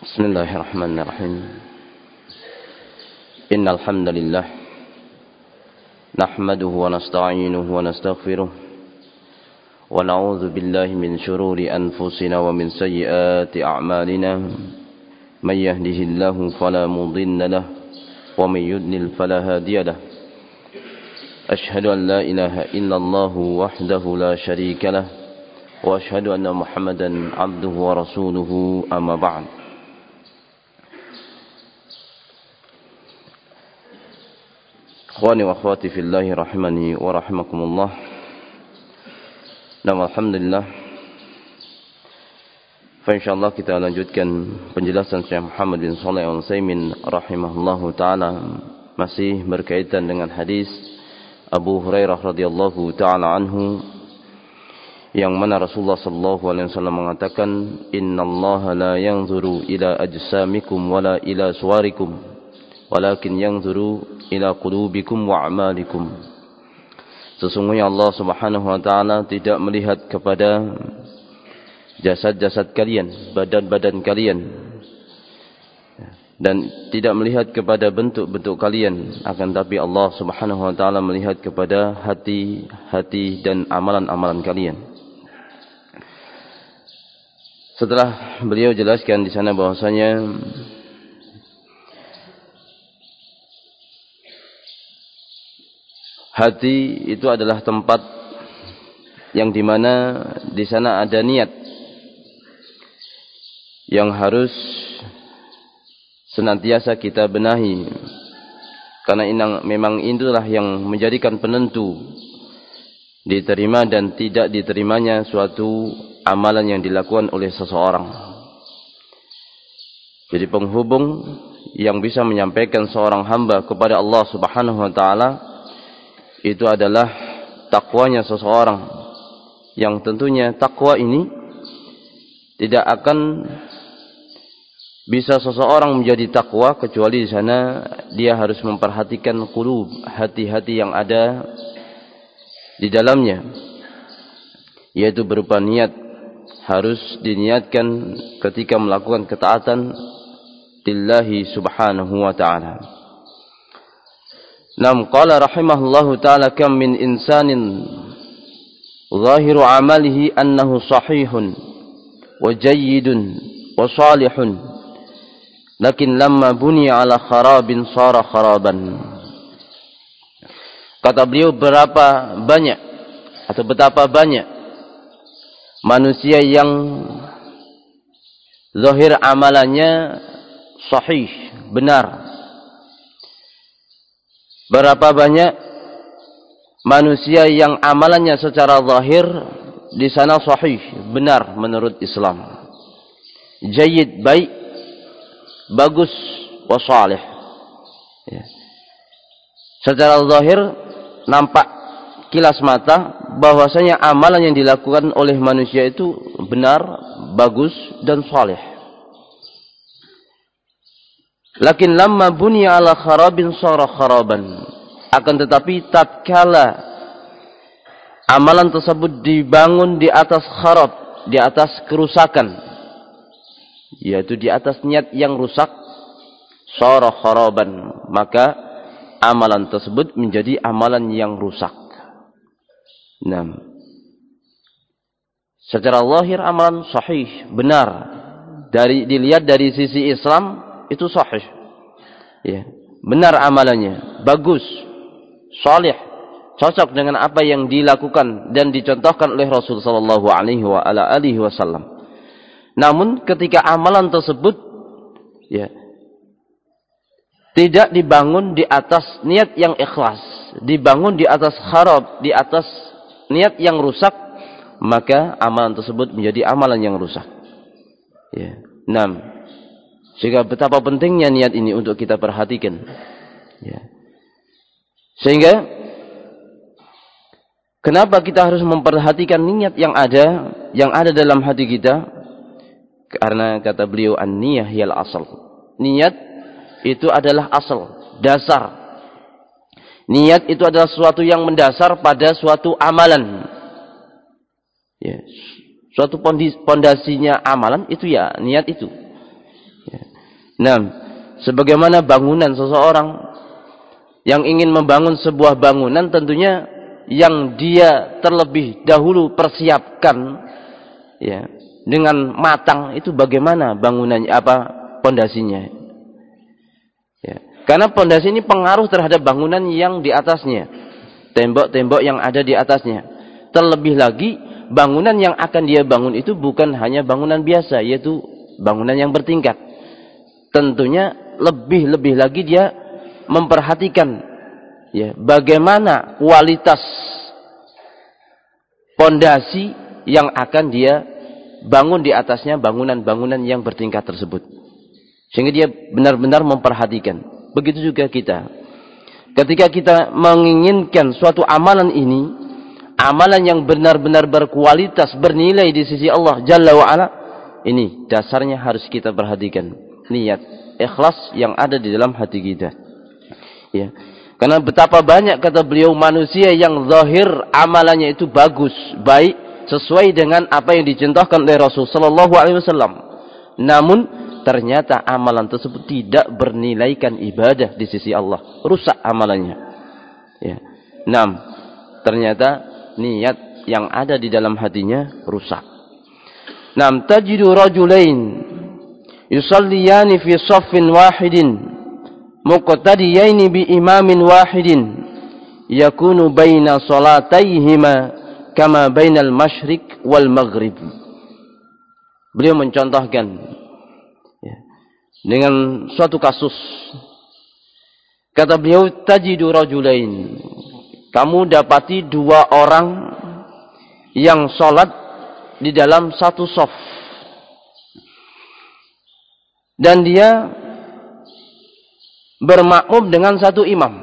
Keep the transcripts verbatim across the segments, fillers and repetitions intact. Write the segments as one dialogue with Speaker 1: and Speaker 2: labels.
Speaker 1: Bismillahirrahmanirrahim. Innal hamdalillah nahmaduhu wa nasta'inuhu wa nastaghfiruh wa na'udzu billahi min shururi anfusina wa min sayyiati a'malina. May yahdihillahu fala mudilla lahu wa may yudlil fala hadiya lahu. Ashhadu an la ilaha illallah wahdahu la syarika lahu wa ashhadu anna Muhammadan 'abduhu wa rasuluhu, amma ba'd. Ikhwani wa akhwati fillahi rahimani wa rahimakumullah. Dan alhamdulillah, insyaallah kita lanjutkan penjelasan Syekh Muhammad bin Shalih Al-Utsaimin rahimahullahu taala, masih berkaitan dengan hadis Abu Hurairah radhiyallahu taala anhu, yang mana Rasulullah sallallahu alaihi wasallam mengatakan, innallaha la yanzuru ila ajsamikum wala ila suwarikum walakin yanzuru ila qulubikum wa a'malikum. Sesungguhnya Allah Subhanahu wa taala tidak melihat kepada jasad-jasad kalian, badan-badan kalian, dan tidak melihat kepada bentuk-bentuk kalian, akan tapi Allah Subhanahu wa taala melihat kepada hati-hati dan amalan-amalan kalian. Setelah beliau jelaskan di sana bahwasanya hati itu adalah tempat yang dimana di sana ada niat yang harus senantiasa kita benahi, karena ini memang itulah yang menjadikan penentu diterima dan tidak diterimanya suatu amalan yang dilakukan oleh seseorang. Jadi penghubung yang bisa menyampaikan seorang hamba kepada Allah Subhanahu wa taala itu adalah takwanya seseorang, yang tentunya takwa ini tidak akan bisa seseorang menjadi takwa kecuali di sana dia harus memperhatikan qulub, hati-hati yang ada di dalamnya, yaitu berupa niat. Harus diniatkan ketika melakukan ketaatan lillahi subhanahu wa ta'ala. Nam qala rahimahullahu ta'ala, kam min insanin zahiru amalihi annahu sahihun wa jayyidun wa salihun, lakin lamma buniya ala kharabin sara kharaban. Kata beliau, berapa banyak atau betapa banyak manusia yang zahir amalannya sahih, benar. Berapa banyak manusia yang amalannya secara zahir di sana sahih, benar menurut Islam. Jayyid, baik, bagus, wa salih. Ya. Secara zahir nampak kilas mata bahwasanya amalan yang dilakukan oleh manusia itu benar, bagus, dan salih. Lakin lamma bunya ala kharabin sara kharaban. Akan tetapi tatkala amalan tersebut dibangun di atas kharab, di atas kerusakan, yaitu di atas niat yang rusak, sara kharaban, maka amalan tersebut menjadi amalan yang rusak. Nah, secara zahir amalan sahih, benar, dari dilihat dari sisi Islam itu sahih, ya, benar amalannya, bagus, salih, cocok dengan apa yang dilakukan dan dicontohkan oleh Rasul sallallahu alaihi wa ala alihi wasallam. Namun ketika amalan tersebut, ya, tidak dibangun di atas niat yang ikhlas, dibangun di atas kharab, di atas niat yang rusak, maka amalan tersebut menjadi amalan yang rusak. Ya. enam. Sehingga betapa pentingnya niat ini untuk kita perhatikan. Ya. Sehingga kenapa kita harus memperhatikan niat yang ada, yang ada dalam hati kita? Karena kata beliau, an-niyah hiyal asal. Niat itu adalah asal, dasar. Niat itu adalah sesuatu yang mendasar pada suatu amalan. Ya. Suatu pondasinya amalan itu ya niat itu. Ya. Nah, sebagaimana bangunan seseorang yang ingin membangun sebuah bangunan, tentunya yang dia terlebih dahulu persiapkan ya dengan matang itu bagaimana bangunannya, apa pondasinya. Ya. Karena pondasi ini pengaruh terhadap bangunan yang di atasnya, tembok-tembok yang ada di atasnya. Terlebih lagi bangunan yang akan dia bangun itu bukan hanya bangunan biasa, yaitu bangunan yang bertingkat. Tentunya lebih-lebih lagi dia memperhatikan ya bagaimana kualitas pondasi yang akan dia bangun di atasnya bangunan-bangunan yang bertingkat tersebut. Sehingga dia benar-benar memperhatikan. Begitu juga kita. Ketika kita menginginkan suatu amalan ini, amalan yang benar-benar berkualitas, bernilai di sisi Allah Jalla wa'ala, ini dasarnya harus kita perhatikan. Niat, ikhlas yang ada di dalam hati kita. Ya. Karena betapa banyak, kata beliau, manusia yang zahir amalannya itu bagus, baik, sesuai dengan apa yang dicontohkan oleh Rasul sallallahu alaihi wasallam. Namun ternyata amalan tersebut tidak bernilaikan ibadah di sisi Allah, rusak amalannya. Ya. Enam, ternyata niat yang ada di dalam hatinya rusak. Enam, tajidu rajulain yusalliyani fi shaffin wahidin muqtadiyaini bi imamin wahidin yakunu baina salataihima kama bainal masyriq wal maghrib. Beliau mencontohkan ya, dengan suatu kasus. Kata beliau, tajidu rajulain, kamu dapati dua orang yang salat di dalam satu shaf, dan dia bermakmum dengan satu imam.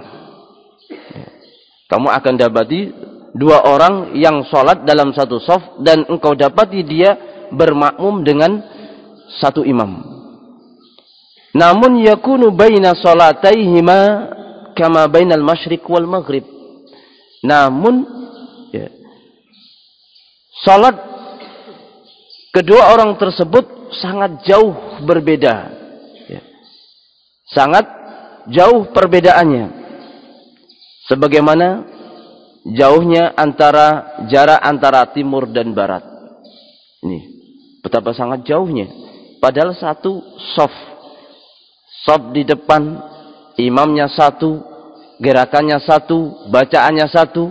Speaker 1: Kamu akan dapati dua orang yang sholat dalam satu shaf, dan engkau dapati dia bermakmum dengan satu imam. Namun yakunu baina salataihima kama bainal masyriq wal maghrib. Namun ya, sholat kedua orang tersebut sangat jauh berbeda. Ya. Sangat jauh perbedaannya, sebagaimana jauhnya antara jarak antara timur dan barat. Ini betapa sangat jauhnya. Padahal satu shaf, shaf di depan, imamnya satu, gerakannya satu, bacaannya satu.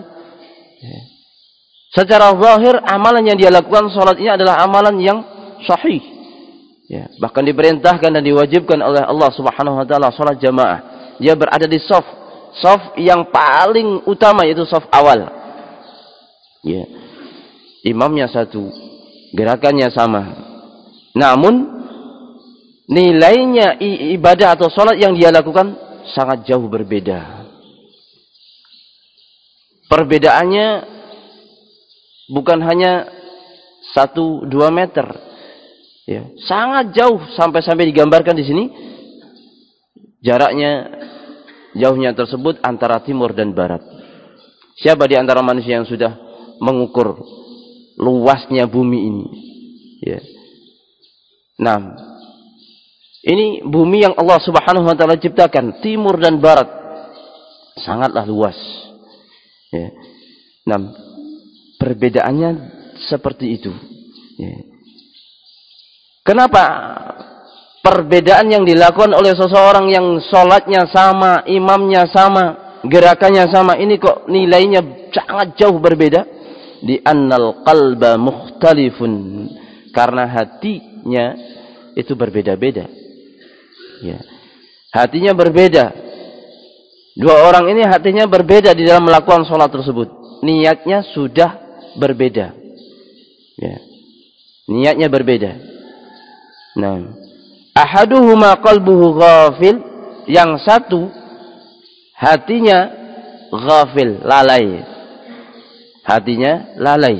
Speaker 1: Secara zahir amalan yang dia lakukan salat ini adalah amalan yang sahih. Ya, bahkan diperintahkan dan diwajibkan oleh Allah Subhanahu wa taala salat jamaah. Dia berada di shaf, shaf yang paling utama, yaitu shaf awal. Ya. Imamnya satu, gerakannya sama. Namun nilainya ibadah atau salat yang dia lakukan sangat jauh berbeda. Perbedaannya bukan hanya satu dua meter. Ya, sangat jauh, sampai-sampai digambarkan di sini jaraknya, jauhnya tersebut antara timur dan barat. Siapa di antara manusia yang sudah mengukur luasnya bumi ini? Ya. Nah, ini bumi yang Allah Subhanahu wa taala ciptakan, timur dan barat, sangatlah luas. Ya. Nah, perbedaannya seperti itu. Ya. Kenapa perbedaan yang dilakukan oleh seseorang yang sholatnya sama, imamnya sama, gerakannya sama, ini kok nilainya sangat jauh berbeda? Di annal qalba mukhtalifun, karena hatinya itu berbeda-beda. Ya. Hatinya berbeda. Dua orang ini hatinya berbeda di dalam melakukan sholat tersebut. Niatnya sudah berbeda. Ya. Niatnya berbeda. Nah, ahaduhuma qalbuhu ghafil, yang satu hatinya ghafil, lalai. Hatinya lalai.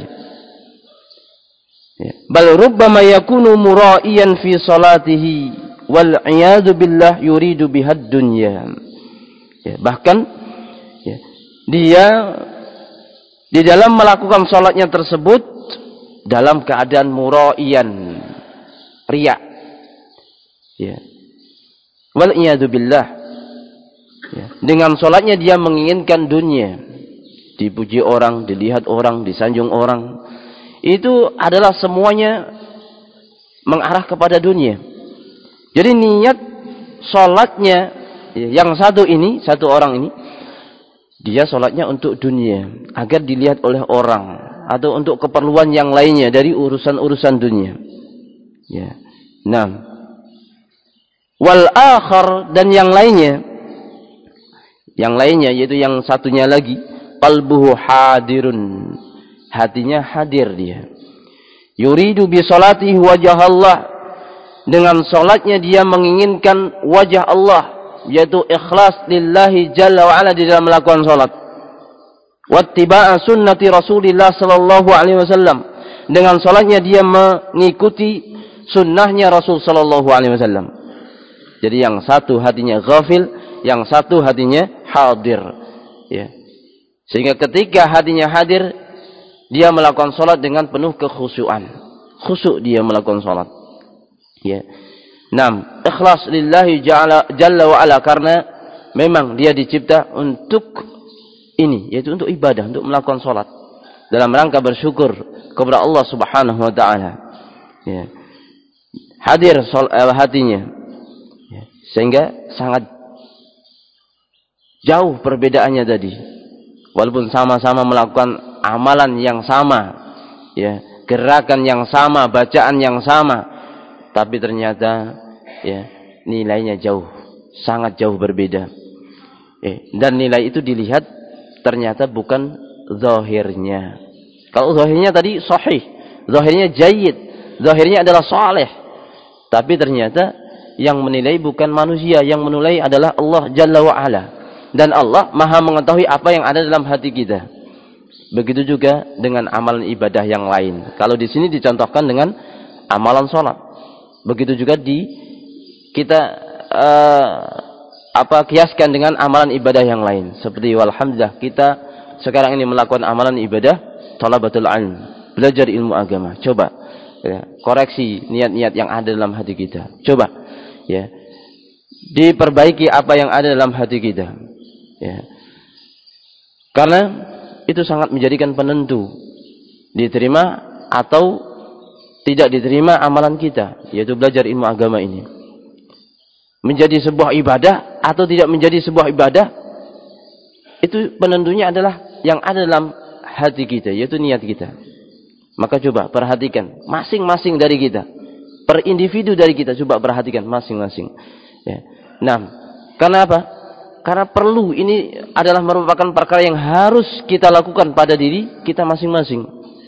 Speaker 1: Ya. Bal rubbama yakunu mura'iyan fi salatihi wal iyadu billah yuridu bihad dunya. Ya, bahkan ya, dia di dalam melakukan salatnya tersebut dalam keadaan mura'iyan, riya. Ya. Wal iyadu billah. Ya. Dengan salatnya dia menginginkan dunia, dipuji orang, dilihat orang, disanjung orang. Itu adalah semuanya mengarah kepada dunia. Jadi niat salatnya yang satu ini, satu orang ini, dia salatnya untuk dunia, agar dilihat oleh orang, atau untuk keperluan yang lainnya dari urusan-urusan dunia. Ya. Nah, wal akhar, dan yang lainnya, yang lainnya yaitu yang satunya lagi, qalbuhu hadirun, hatinya hadir dia. Yuridu bi salatihi wajah Allah, dengan salatnya dia menginginkan wajah Allah, yaitu ikhlas lillahi jalla wa ala di dalam melakukan salat. Wattiba'a sunnati Rasulillah sallallahu alaihi wasallam, dengan salatnya dia mengikuti sunnahnya Rasul sallallahu alaihi wasallam. Jadi yang satu hatinya ghafil, yang satu hatinya hadir, ya. Sehingga ketika hatinya hadir, dia melakukan salat dengan penuh kekhusyuan. Khusyuk dia melakukan salat. Ya. Naam, ikhlas lillahi jalla, jalla wa ala, karena memang dia dicipta untuk ini, yaitu untuk ibadah, untuk melakukan salat dalam rangka bersyukur kepada Allah Subhanahu wa taala. Ya. Hadir sol, eh, hatinya. Ya. Sehingga sangat jauh perbedaannya tadi. Walaupun sama-sama melakukan amalan yang sama, ya, gerakan yang sama, bacaan yang sama, tapi ternyata ya nilainya jauh, sangat jauh berbeda. Eh, dan nilai itu dilihat ternyata bukan zahirnya. Kalau zahirnya tadi sahih, zahirnya jayyid, zahirnya adalah saleh, tapi ternyata yang menilai bukan manusia, yang menilai adalah Allah Jalla wa Ala. Dan Allah Maha mengetahui apa yang ada dalam hati kita. Begitu juga dengan amalan ibadah yang lain. Kalau di sini dicontohkan dengan amalan sholat. Begitu juga di kita uh, apa kiaskan dengan amalan ibadah yang lain. Seperti walhamdulillah kita sekarang ini melakukan amalan ibadah thalabatul ilm, belajar ilmu agama. Coba ya, koreksi niat-niat yang ada dalam hati kita. Coba ya, diperbaiki apa yang ada dalam hati kita. Ya. Karena itu sangat menjadikan penentu diterima atau tidak diterima amalan kita, yaitu belajar ilmu agama ini. Menjadi sebuah ibadah atau tidak menjadi sebuah ibadah, itu penentunya adalah yang ada dalam hati kita, yaitu niat kita. Maka coba perhatikan masing-masing dari kita, per individu dari kita, coba perhatikan masing-masing. Ya. Nah, karena apa? Karena perlu, ini adalah merupakan perkara yang harus kita lakukan pada diri kita masing-masing.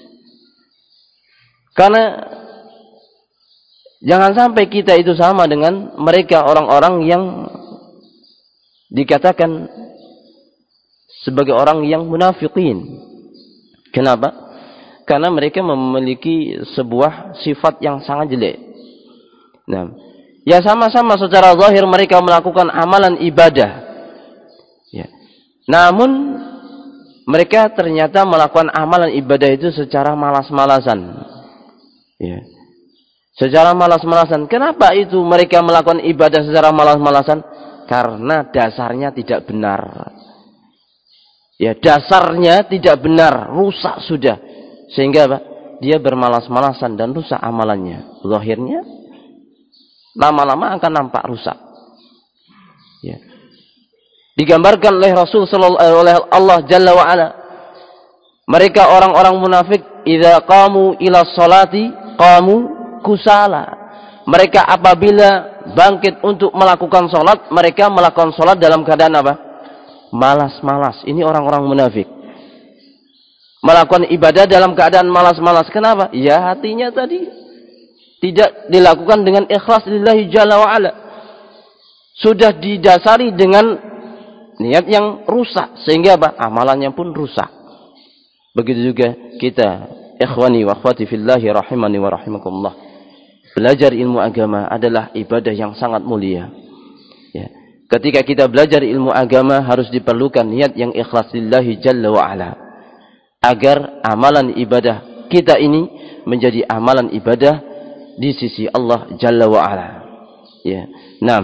Speaker 1: Karena jangan sampai kita itu sama dengan mereka orang-orang yang dikatakan sebagai orang yang munafiqin. Kenapa? Karena mereka memiliki sebuah sifat yang sangat jelek. Nah, ya sama-sama secara zahir mereka melakukan amalan ibadah. Ya. Namun mereka ternyata melakukan amalan ibadah itu secara malas-malasan. Ya. Secara malas-malasan. Kenapa itu mereka melakukan ibadah secara malas-malasan? Karena dasarnya tidak benar. Ya, dasarnya tidak benar, rusak sudah. Sehingga apa? Dia bermalas-malasan dan rusak amalannya. Zahirnya lama-lama akan nampak rusak. Ya. Digambarkan oleh Rasul sallallahu oleh Allah Jalla wa Ala. Mereka orang-orang munafik, idza qamu ila sholati qamu kusala. Mereka apabila bangkit untuk melakukan salat, mereka melakukan salat dalam keadaan apa? Malas-malas. Ini orang-orang munafik. Melakukan ibadah dalam keadaan malas-malas. Kenapa? Ya hatinya tadi tidak dilakukan dengan ikhlas lillahi Jalla wa Ala. Sudah didasari dengan niat yang rusak, sehingga apa? Amalannya pun rusak. Begitu juga kita, ikhwani wa akhwati fillahi rahimani wa rahimakumullah. Belajar ilmu agama adalah ibadah yang sangat mulia. Ya. Ketika kita belajar ilmu agama harus diperlukan niat yang ikhlas lillahi Jalla wa Ala, agar amalan ibadah kita ini menjadi amalan ibadah di sisi Allah Jalla wa Ala. Ya. Naam.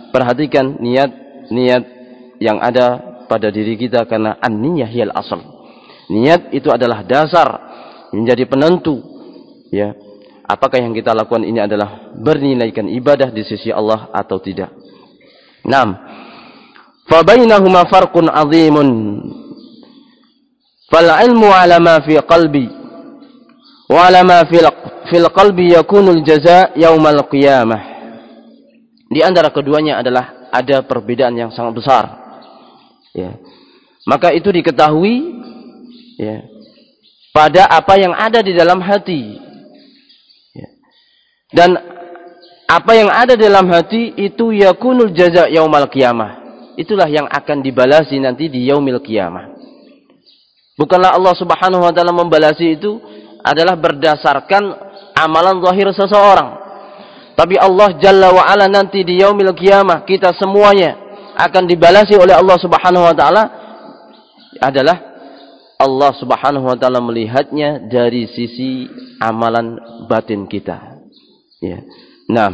Speaker 1: perhatikan niat-niat yang ada pada diri kita, karena an-niyah hiyal asal. Niat itu adalah dasar, menjadi penentu, ya, apakah yang kita lakukan ini adalah bernilaikan ibadah di sisi Allah atau tidak. Naam. Fa bainahuma farqun 'azimun. Fal 'ilmu 'ala ma fi qalbi wa 'ala ma fil fil qalbi yakunul jazaa yaumal qiyamah. Di antara keduanya adalah ada perbedaan yang sangat besar. Ya. Maka itu diketahui, ya, pada apa yang ada di dalam hati. Ya. Dan apa yang ada di dalam hati itu yakunul jazaa yaumal qiyamah. Itulah yang akan dibalasi nanti di yaumil qiyamah. Bukanlah Allah Subhanahu wa taala membalasi itu adalah berdasarkan amalan zahir seseorang. Tapi Allah Jalla wa Ala nanti di yaumil qiyamah kita semuanya akan dibalasi oleh Allah Subhanahu wa taala adalah Allah Subhanahu wa taala melihatnya dari sisi amalan batin kita. Ya. Naam.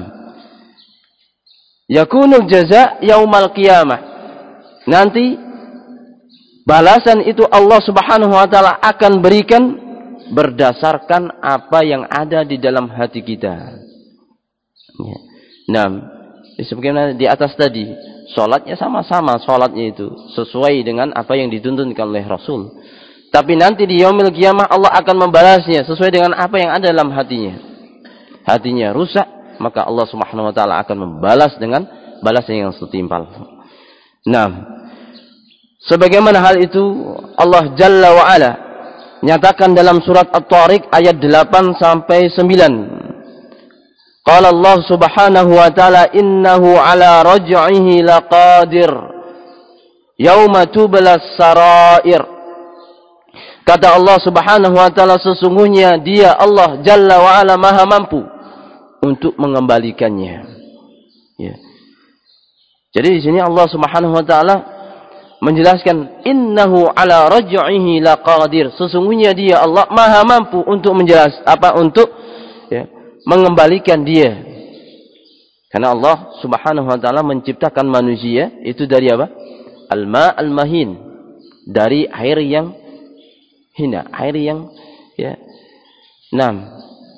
Speaker 1: Yakunul jazaa yaumal qiyamah. Nanti balasan itu Allah Subhanahu wa taala akan berikan berdasarkan apa yang ada di dalam hati kita. Ya. Nah, sebagaimana di atas tadi, salatnya sama-sama, salatnya itu sesuai dengan apa yang dituntunkan oleh Rasul. Tapi nanti di yaumil qiyamah Allah akan membalasnya sesuai dengan apa yang ada dalam hatinya. Hatinya rusak, maka Allah Subhanahu wa taala akan membalas dengan balasan yang setimpal. Nah, sebagaimana hal itu Allah Jalla wa Ala nyatakan dalam surat At-Tariq ayat delapan sampai sembilan. Qala Allah Subhanahu wa taala innahu ala raj'ihi laqadir yauma tublas sarair. Kata Allah Subhanahu wa taala sesungguhnya dia Allah Jalla wa Ala Maha mampu untuk mengembalikannya. Ya. Jadi di sini Allah Subhanahu wa taala menjelaskan innahu ala raj'ihi laqadir. Sesungguhnya dia Allah Maha mampu untuk menjelas apa untuk ya, mengembalikan dia. Karena Allah Subhanahu wa taala menciptakan manusia itu dari apa? Al-ma al-mahin, dari air yang hina, air yang ya. Naam.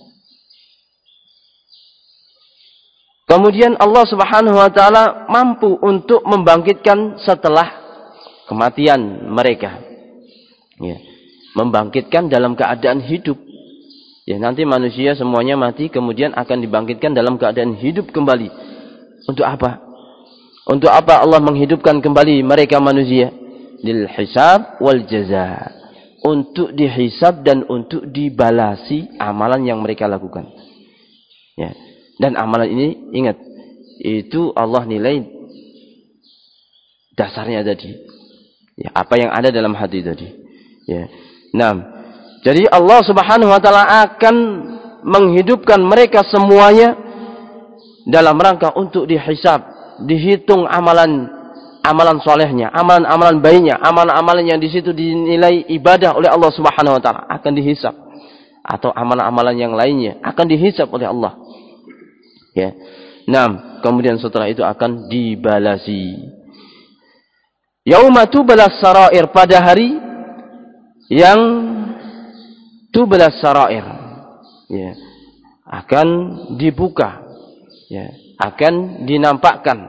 Speaker 1: Kemudian Allah Subhanahu wa taala mampu untuk membangkitkan setelah kematian mereka. Ya. Membangkitkan dalam keadaan hidup. Ya, nanti manusia semuanya mati kemudian akan dibangkitkan dalam keadaan hidup kembali. Untuk apa? Untuk apa Allah menghidupkan kembali mereka manusia? Lil hisab wal jaza. Untuk dihisab dan untuk dibalasi amalan yang mereka lakukan. Ya. Dan amalan ini ingat, itu Allah nilai dasarnya tadi. Ya, apa yang ada dalam hati tadi. Ya. Nah, jadi Allah Subhanahu wa taala akan menghidupkan mereka semuanya dalam rangka untuk dihisab, dihitung amalan amalan solehnya, amalan-amalan baiknya, amalan-amalan yang di situ dinilai ibadah oleh Allah Subhanahu wa taala akan dihisab, atau amalan-amalan yang lainnya akan dihisab oleh Allah. Ya. Nah, kemudian setelah itu akan dibalasi. Yauma tublas sarair, pada hari yang tublas sarair, ya, akan dibuka, ya, akan dinampakkan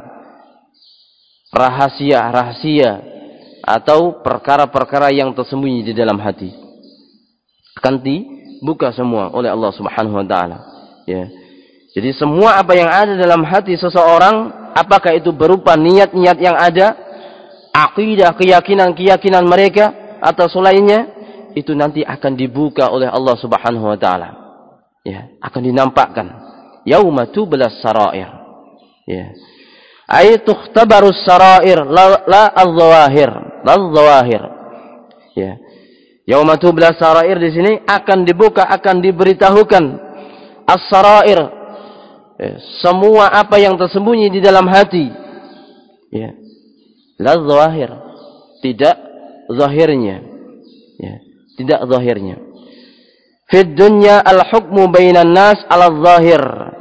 Speaker 1: rahasia-rahasia atau perkara-perkara yang tersembunyi di dalam hati, akan dibuka semua oleh Allah Subhanahu wa taala. Ya. Jadi semua apa yang ada dalam hati seseorang, apakah itu berupa niat-niat yang ada, akidah, keyakinan-keyakinan mereka atau selainnya, itu nanti akan dibuka oleh Allah Subhanahu wa taala. Ya, akan dinampakkan. Yauma tublas sarair. Ya. Ay tukhtabarus sarair la, la az-zawahir, la az-zawahir. Ya. Yauma tublas sarair di sini akan dibuka, akan diberitahukan as-sarair. Ya, semua apa yang tersembunyi di dalam hati. Ya. La az-zawahir, tidak zahirnya. Ya. Tidak zahirnya. Fid dunya al-hukmu bainan nas ala zahir.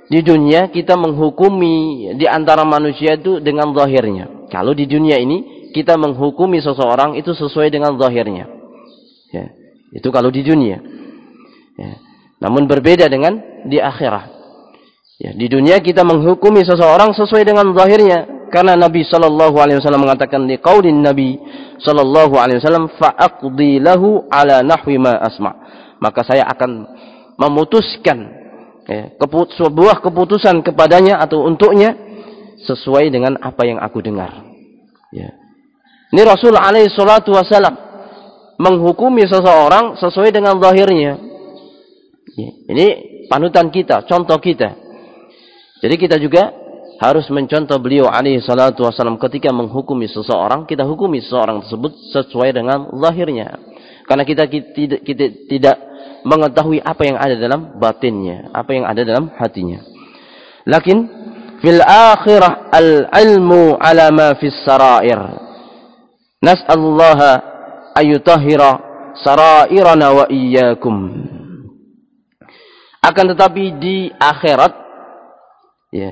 Speaker 1: di dunia kita menghukumi di antara manusia itu dengan zahirnya. Kalau di dunia ini kita menghukumi seseorang itu sesuai dengan zahirnya. Ya, itu kalau di dunia. Ya. Namun berbeda dengan di akhirat. Ya, di dunia kita menghukumi seseorang sesuai dengan zahirnya, karena Nabi sallallahu alaihi wasallam mengatakan di qaulin Nabi sallallahu alaihi wasallam fa'aqdi lahu ala nahwi ma asma. Maka saya akan memutuskan ya, keput, sebuah keputusan kepadanya atau untuknya sesuai dengan apa yang aku dengar. Ya. Ini Rasul alaihi salatu wasallam menghukumi seseorang sesuai dengan zahirnya. Ya. Ini panutan kita, contoh kita. Jadi kita juga harus mencontoh beliau alaihi salatu wasallam ketika menghukumi seseorang, kita hukumi seseorang tersebut sesuai dengan zahirnya. Karena kita tidak kita tidak mengetahui apa yang ada dalam batinnya, apa yang ada dalam hatinya. Lakin fil akhirah al-ilmu ala ma fis sarair. Nas'alullaha ayutahhira sarairana wa iyyakum. Akan tetapi di akhirat ya,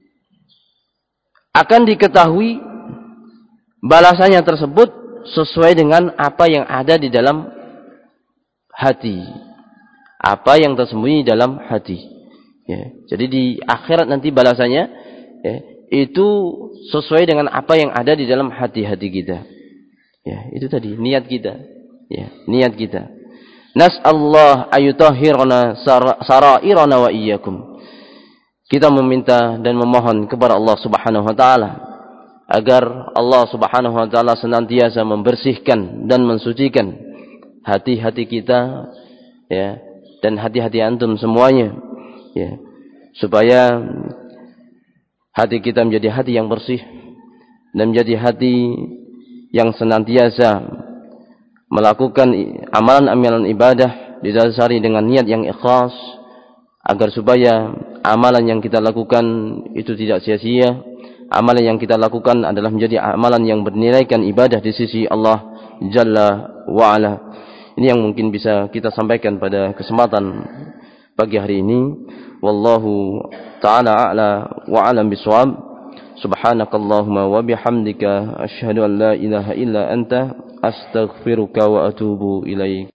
Speaker 1: akan diketahui balasannya tersebut sesuai dengan apa yang ada di dalam hati, apa yang tersembunyi dalam hati. Ya, jadi di akhirat nanti balasannya ya, itu sesuai dengan apa yang ada di dalam hati-hati kita. Ya, itu tadi niat kita. Ya, niat kita. Nas'allahu ayutahhirana sarairana wa iyyakum. Kita meminta dan memohon kepada Allah Subhanahu wa taala agar Allah Subhanahu wa taala senantiasa membersihkan dan mensucikan hati-hati kita ya, dan hati-hati antum semuanya ya, supaya hati kita menjadi hati yang bersih dan menjadi hati yang senantiasa melakukan amalan-amalan ibadah didasari dengan niat yang ikhlas, agar supaya amalan yang kita lakukan itu tidak sia-sia. Amalan yang kita lakukan adalah menjadi amalan yang bernilaikan ibadah di sisi Allah Jalla wa Ala. Ini yang mungkin bisa kita sampaikan pada kesempatan pagi hari ini. Wallahu ta'ala a'la wa a'lam bishawab. Subhanakallahumma wa bihamdika asyhadu an la ilaha illa anta astaghfiruka wa atubu ilaik.